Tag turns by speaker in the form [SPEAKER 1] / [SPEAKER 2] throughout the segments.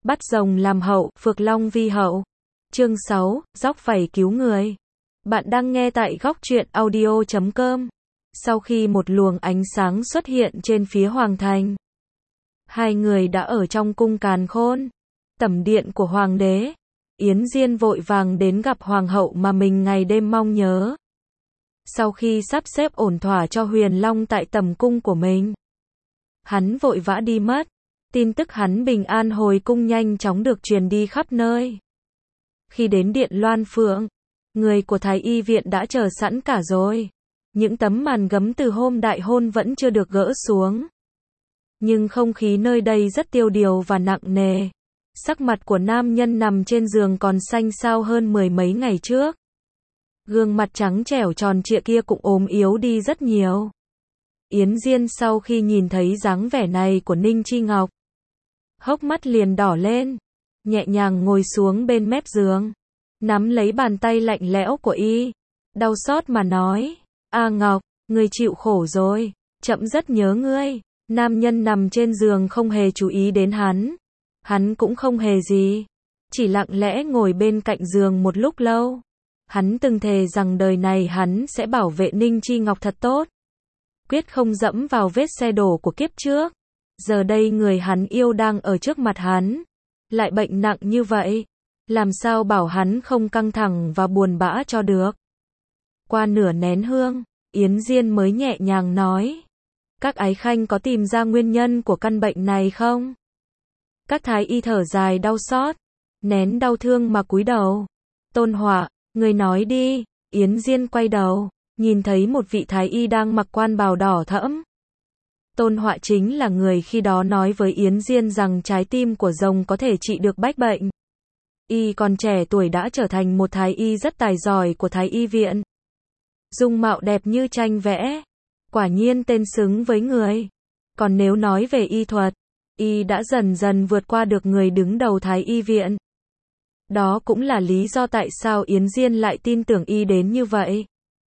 [SPEAKER 1] Bắt rồng làm hậu, phược long vi hậu. Chương 6, dóc vảy cứu người. Bạn đang nghe tại góc truyện audio.com. Sau khi một luồng ánh sáng xuất hiện trên phía hoàng thành, hai người đã ở trong cung Càn Khôn, tẩm điện của hoàng đế. Yến Diên vội vàng đến gặp hoàng hậu mà mình ngày đêm mong nhớ. Sau khi sắp xếp ổn thỏa cho Huyền Long tại tẩm cung của mình, hắn vội vã đi mất. Tin tức hắn bình an hồi cung nhanh chóng được truyền đi khắp nơi. Khi đến điện Loan Phượng, người của Thái Y viện đã chờ sẵn cả rồi. Những tấm màn gấm từ hôm đại hôn vẫn chưa được gỡ xuống. Nhưng không khí nơi đây rất tiêu điều và nặng nề. Sắc mặt của nam nhân nằm trên giường còn xanh xao hơn mười mấy ngày trước. Gương mặt trắng trẻo tròn trịa kia cũng ốm yếu đi rất nhiều. Yến Diên sau khi nhìn thấy dáng vẻ này của Ninh Chi Ngọc, hốc mắt liền đỏ lên, nhẹ nhàng ngồi xuống bên mép giường, nắm lấy bàn tay lạnh lẽo của y, đau xót mà nói, A Ngọc, ngươi chịu khổ rồi, trẫm rất nhớ ngươi. Nam nhân nằm trên giường không hề chú ý đến hắn cũng không hề gì, chỉ lặng lẽ ngồi bên cạnh giường một lúc lâu. Hắn từng thề rằng đời này hắn sẽ bảo vệ Ninh Chi Ngọc thật tốt, quyết không dẫm vào vết xe đổ của kiếp trước. Giờ đây người hắn yêu đang ở trước mặt hắn, lại bệnh nặng như vậy, làm sao bảo hắn không căng thẳng và buồn bã cho được. Qua nửa nén hương, Yến Diên mới nhẹ nhàng nói, các ái khanh có tìm ra nguyên nhân của căn bệnh này không? Các thái y thở dài đau xót, nén đau thương mà cúi đầu. Tôn Họa, người nói đi. Yến Diên quay đầu, nhìn thấy một vị thái y đang mặc quan bào đỏ thẫm. Tôn Họa chính là người khi đó nói với Yến Diên rằng trái tim của rồng có thể trị được bách bệnh. Y còn trẻ tuổi đã trở thành một thái y rất tài giỏi của Thái Y viện. Dung mạo đẹp như tranh vẽ, quả nhiên tên xứng với người. Còn nếu nói về y thuật, y đã dần dần vượt qua được người đứng đầu Thái Y viện. Đó cũng là lý do tại sao Yến Diên lại tin tưởng y đến như vậy.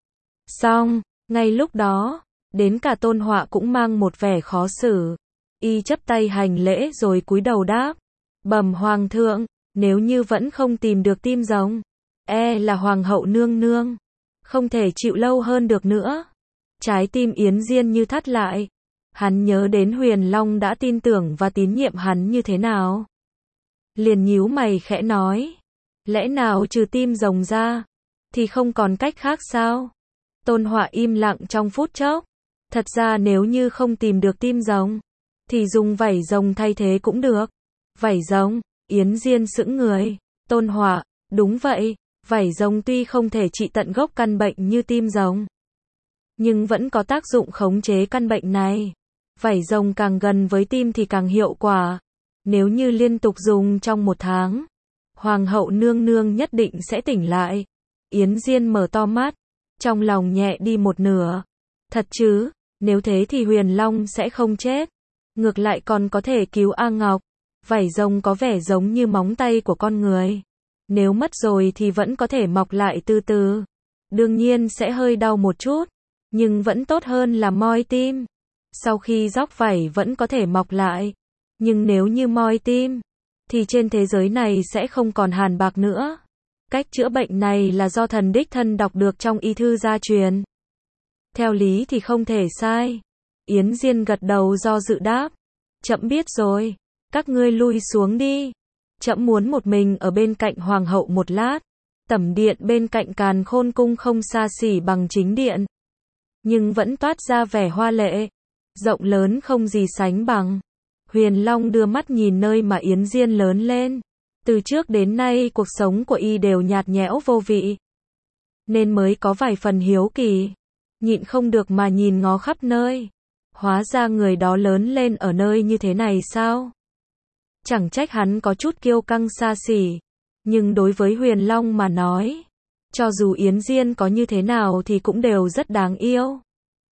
[SPEAKER 1] Xong, ngay lúc đó, đến cả Tôn Họa cũng mang một vẻ khó xử. Y chắp tay hành lễ rồi cúi đầu đáp, bẩm hoàng thượng, nếu như vẫn không tìm được tim rồng, là hoàng hậu nương nương không thể chịu lâu hơn được nữa. Trái tim Yến Diên như thắt lại. Hắn nhớ đến Huyền Long đã tin tưởng và tín nhiệm hắn như thế nào. Liền nhíu mày khẽ nói, lẽ nào trừ tim rồng ra thì không còn cách khác sao? Tôn Họa im lặng trong phút chốc. Thật ra nếu như không tìm được tim rồng thì dùng vảy rồng thay thế cũng được. Vảy rồng? Yến Diên sững người. Tôn Họa, đúng vậy, vảy rồng tuy không thể trị tận gốc căn bệnh như tim rồng, nhưng vẫn có tác dụng khống chế căn bệnh này. Vảy rồng càng gần với tim thì càng hiệu quả. Nếu như liên tục dùng trong 1 tháng, hoàng hậu nương nương nhất định sẽ tỉnh lại. Yến Diên mở to mắt, trong lòng nhẹ đi một nửa. Thật chứ? Nếu thế thì Huyền Long sẽ không chết, ngược lại còn có thể cứu A Ngọc. Vảy rồng có vẻ giống như móng tay của con người, nếu mất rồi thì vẫn có thể mọc lại từ từ. Đương nhiên sẽ hơi đau một chút, nhưng vẫn tốt hơn là moi tim. Sau khi róc vảy vẫn có thể mọc lại, nhưng nếu như moi tim thì trên thế giới này sẽ không còn hàn bạc nữa. Cách chữa bệnh này là do thần đích thân đọc được trong y thư gia truyền. Theo lý thì không thể sai. Yến Diên gật đầu do dự đáp, trẫm biết rồi, các ngươi lui xuống đi. Trẫm muốn một mình ở bên cạnh hoàng hậu một lát. Tẩm điện bên cạnh Càn Khôn cung không xa xỉ bằng chính điện, nhưng vẫn toát ra vẻ hoa lệ, rộng lớn không gì sánh bằng. Huyền Long đưa mắt nhìn nơi mà Yến Diên lớn lên. Từ trước đến nay cuộc sống của y đều nhạt nhẽo vô vị, nên mới có vài phần hiếu kỳ, nhịn không được mà nhìn ngó khắp nơi. Hóa ra người đó lớn lên ở nơi như thế này sao? Chẳng trách hắn có chút kiêu căng xa xỉ. Nhưng đối với Huyền Long mà nói, cho dù Yến Diên có như thế nào thì cũng đều rất đáng yêu.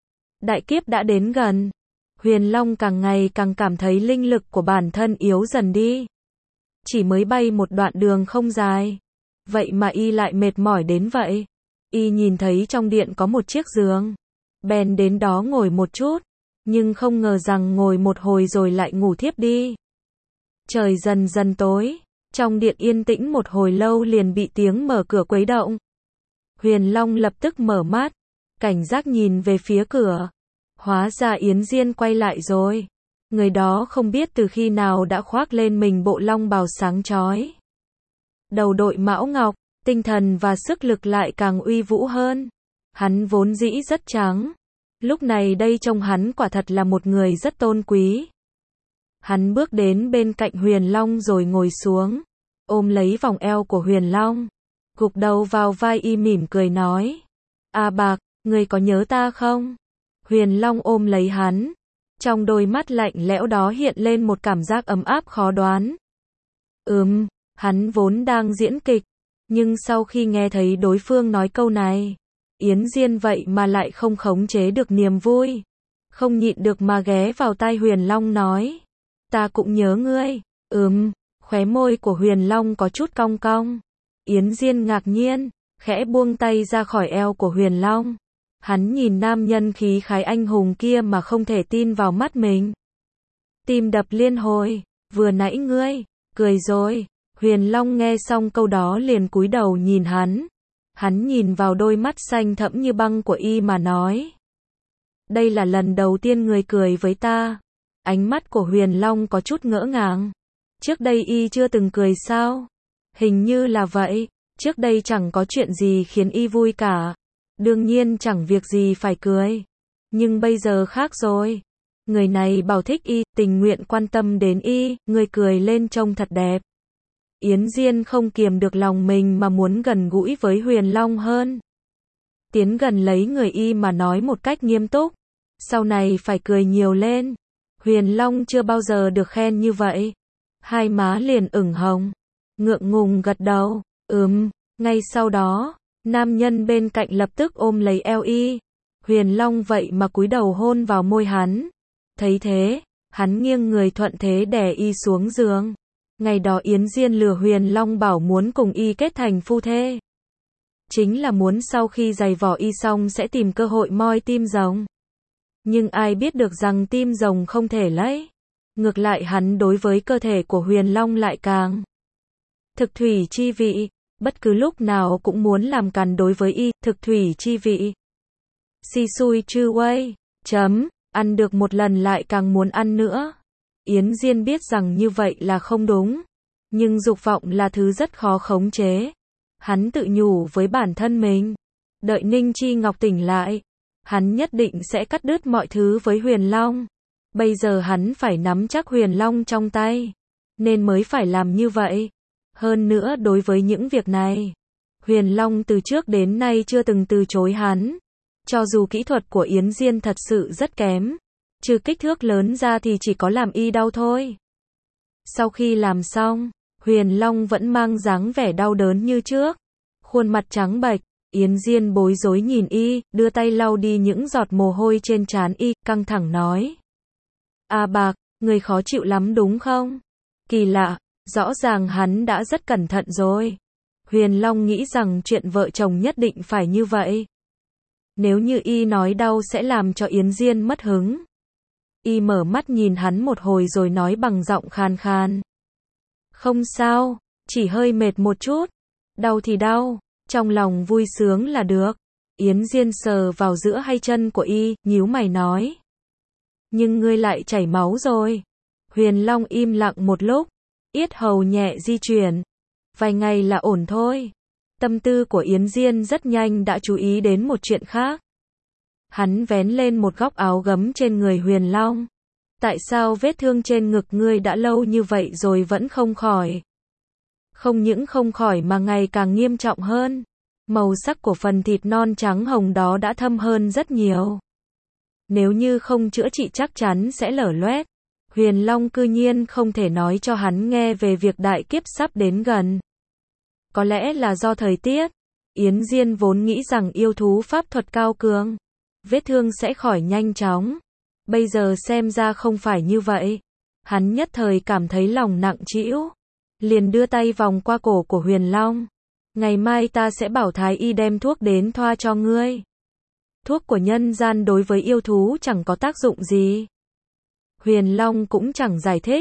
[SPEAKER 1] Đại kiếp đã đến gần. Huyền Long càng ngày càng cảm thấy linh lực của bản thân yếu dần đi. Chỉ mới bay một đoạn đường không dài, vậy mà y lại mệt mỏi đến vậy. Y nhìn thấy trong điện có một chiếc giường, bèn đến đó ngồi một chút, nhưng không ngờ rằng ngồi một hồi rồi lại ngủ thiếp đi. Trời dần dần tối, trong điện yên tĩnh một hồi lâu liền bị tiếng mở cửa quấy động. Huyền Long lập tức mở mắt, cảnh giác nhìn về phía cửa. Hóa ra Yến Diên quay lại rồi. Người đó không biết từ khi nào đã khoác lên mình bộ long bào sáng chói. Đầu đội mão ngọc, tinh thần và sức lực lại càng uy vũ hơn. Hắn vốn dĩ rất trắng. Lúc này đây trông hắn quả thật là một người rất tôn quý. Hắn bước đến bên cạnh Huyền Long rồi ngồi xuống, ôm lấy vòng eo của Huyền Long, gục đầu vào vai y mỉm cười nói. A Bạc, ngươi có nhớ ta không? Huyền Long ôm lấy hắn. Trong đôi mắt lạnh lẽo đó hiện lên một cảm giác ấm áp khó đoán. Hắn vốn đang diễn kịch, nhưng sau khi nghe thấy đối phương nói câu này, Yến Diên vậy mà lại không khống chế được niềm vui. Không nhịn được mà ghé vào tai Huyền Long nói. Ta cũng nhớ ngươi. Khóe môi của Huyền Long có chút cong cong. Yến Diên ngạc nhiên, khẽ buông tay ra khỏi eo của Huyền Long. Hắn nhìn nam nhân khí khái anh hùng kia mà không thể tin vào mắt mình. Tim đập liên hồi, vừa nãy ngươi cười rồi. Huyền Long nghe xong câu đó liền cúi đầu nhìn hắn. Hắn nhìn vào đôi mắt xanh thẫm như băng của y mà nói. Đây là lần đầu tiên ngươi cười với ta. Ánh mắt của Huyền Long có chút ngỡ ngàng. Trước đây y chưa từng cười sao? Hình như là vậy. Trước đây chẳng có chuyện gì khiến y vui cả. Đương nhiên chẳng việc gì phải cười. Nhưng bây giờ khác rồi. Người này bảo thích y, tình nguyện quan tâm đến y, người cười lên trông thật đẹp. Yến Diên không kiềm được lòng mình mà muốn gần gũi với Huyền Long hơn. Tiến gần lấy người y mà nói một cách nghiêm túc. Sau này phải cười nhiều lên. Huyền Long chưa bao giờ được khen như vậy. Hai má liền ửng hồng. Ngượng ngùng gật đầu. Ngay sau đó, nam nhân bên cạnh lập tức ôm lấy eo y. Huyền Long vậy mà cúi đầu hôn vào môi hắn. Thấy thế, hắn nghiêng người thuận thế đè y xuống giường. Ngày đó Yến Diên lừa Huyền Long bảo muốn cùng y kết thành phu thê. Chính là muốn sau khi giày vò y xong sẽ tìm cơ hội moi tim rồng. Nhưng ai biết được rằng tim rồng không thể lấy. Ngược lại hắn đối với cơ thể của Huyền Long lại càng thực thủy chi vị. Bất cứ lúc nào cũng muốn làm càn đối với y, thực thủy chi vị. Si xui chư quay. Ăn được một lần lại càng muốn ăn nữa. Yến Diên biết rằng như vậy là không đúng. Nhưng dục vọng là thứ rất khó khống chế. Hắn tự nhủ với bản thân mình. Đợi Ninh Chi Ngọc tỉnh lại. Hắn nhất định sẽ cắt đứt mọi thứ với Huyền Long. Bây giờ hắn phải nắm chắc Huyền Long trong tay. Nên mới phải làm như vậy. Hơn nữa đối với những việc này, Huyền Long từ trước đến nay chưa từng từ chối hắn. Cho dù kỹ thuật của Yến Diên thật sự rất kém. Trừ kích thước lớn ra thì chỉ có làm y đau thôi. Sau khi làm xong, Huyền Long vẫn mang dáng vẻ đau đớn như trước. Khuôn mặt trắng bệch, Yến Diên bối rối nhìn y, đưa tay lau đi những giọt mồ hôi trên trán y, căng thẳng nói. A Bạc, người khó chịu lắm đúng không? Kỳ lạ, rõ ràng hắn đã rất cẩn thận rồi. Huyền Long nghĩ rằng chuyện vợ chồng nhất định phải như vậy. Nếu như y nói đau sẽ làm cho Yến Diên mất hứng. Y mở mắt nhìn hắn một hồi rồi nói bằng giọng khàn khàn. Không sao, chỉ hơi mệt một chút. Đau thì đau, trong lòng vui sướng là được. Yến Diên sờ vào giữa hai chân của y, nhíu mày nói. Nhưng ngươi lại chảy máu rồi. Huyền Long im lặng một lúc, yết hầu nhẹ di chuyển. Vài ngày là ổn thôi. Tâm tư của Yến Diên rất nhanh đã chú ý đến một chuyện khác. Hắn vén lên một góc áo gấm trên người Huyền Long. Tại sao vết thương trên ngực ngươi đã lâu như vậy rồi vẫn không khỏi? Không những không khỏi mà ngày càng nghiêm trọng hơn. Màu sắc của phần thịt non trắng hồng đó đã thâm hơn rất nhiều. Nếu như không chữa trị chắc chắn sẽ lở loét. Huyền Long cư nhiên không thể nói cho hắn nghe về việc đại kiếp sắp đến gần. Có lẽ là do thời tiết. Yến Diên vốn nghĩ rằng yêu thú pháp thuật cao cường, vết thương sẽ khỏi nhanh chóng. Bây giờ xem ra không phải như vậy. Hắn nhất thời cảm thấy lòng nặng trĩu. Liền đưa tay vòng qua cổ của Huyền Long. Ngày mai ta sẽ bảo thái y đem thuốc đến thoa cho ngươi. Thuốc của nhân gian đối với yêu thú chẳng có tác dụng gì. Huyền Long cũng chẳng giải thích.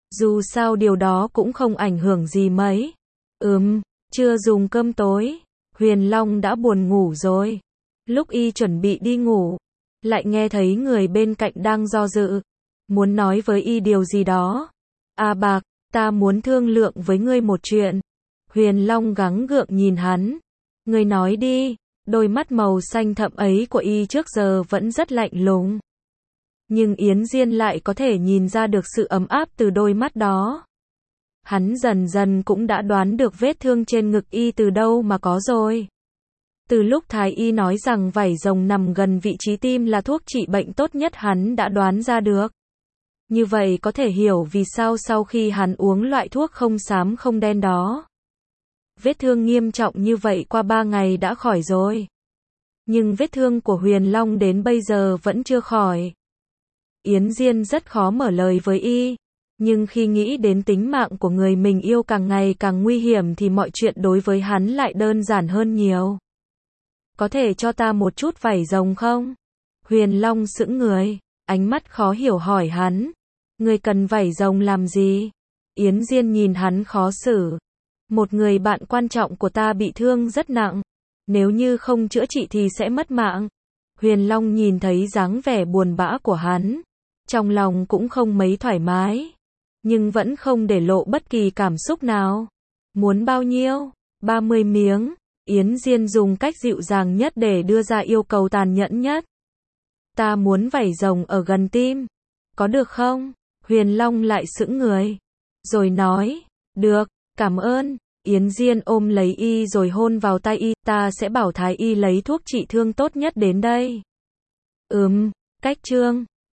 [SPEAKER 1] Dù sao điều đó cũng không ảnh hưởng gì mấy. Chưa dùng cơm tối. Huyền Long đã buồn ngủ rồi. Lúc y chuẩn bị đi ngủ, lại nghe thấy người bên cạnh đang do dự, muốn nói với y điều gì đó. À Bạc, ta muốn thương lượng với ngươi một chuyện. Huyền Long gắng gượng nhìn hắn. Ngươi nói đi. Đôi mắt màu xanh thẫm ấy của y trước giờ vẫn rất lạnh lùng. Nhưng Yến Diên lại có thể nhìn ra được sự ấm áp từ đôi mắt đó. Hắn dần dần cũng đã đoán được vết thương trên ngực y từ đâu mà có rồi. Từ lúc Thái y nói rằng vảy rồng nằm gần vị trí tim là thuốc trị bệnh tốt nhất, hắn đã đoán ra được. Như vậy có thể hiểu vì sao sau khi hắn uống loại thuốc không xám không đen đó, vết thương nghiêm trọng như vậy qua 3 ngày đã khỏi rồi. Nhưng vết thương của Huyền Long đến bây giờ vẫn chưa khỏi. Yến Diên rất khó mở lời với y. Nhưng khi nghĩ đến tính mạng của người mình yêu càng ngày càng nguy hiểm thì mọi chuyện đối với hắn lại đơn giản hơn nhiều. Có thể cho ta một chút vảy rồng không? Huyền Long sững người, ánh mắt khó hiểu hỏi hắn. Người cần vảy rồng làm gì? Yến Diên nhìn hắn khó xử. Một người bạn quan trọng của ta bị thương rất nặng. Nếu như không chữa trị thì sẽ mất mạng. Huyền Long nhìn thấy dáng vẻ buồn bã của hắn. Trong lòng cũng không mấy thoải mái. Nhưng vẫn không để lộ bất kỳ cảm xúc nào. Muốn bao nhiêu? 30 miếng. Yến Diên dùng cách dịu dàng nhất để đưa ra yêu cầu tàn nhẫn nhất. Ta muốn vảy rồng ở gần tim. Có được không? Huyền Long lại sững người. Rồi nói. Được, cảm ơn. Yến Diên ôm lấy y rồi hôn vào tay y. Ta sẽ bảo Thái y lấy thuốc trị thương tốt nhất đến đây. Cách chương